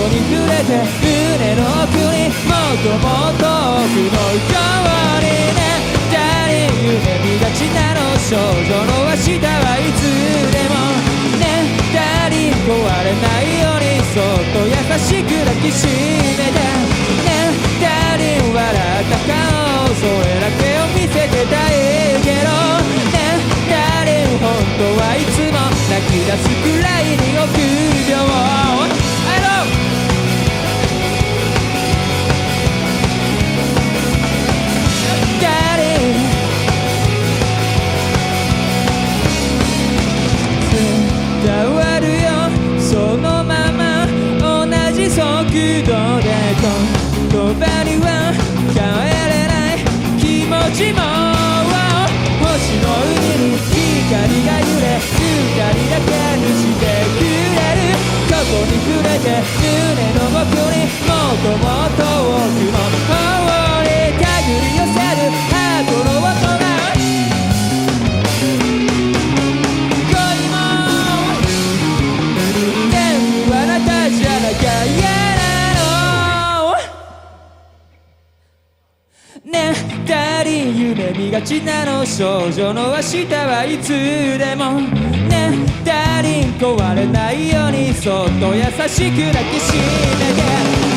に触れて胸の奥にもっともっと奥のようにね。誰夢見がちなの少女の明日はいつでもね。誰壊れないようにそっと優しく抱きしめてね。誰笑った顔それだけを見せてたいけどね。誰本当はいつも泣き出すくらいに臆病。伝わるよそのまま同じ速度で言葉には変えれない気持ちも星の海に光が揺れ光だけにしてくれる。ここに触れて胸の奥にもっともっと奥の方に手繰り寄せるハートの音がね。誰夢見がちなの少女の明日はいつでもね。誰壊れないようにそっと優しく抱きしめて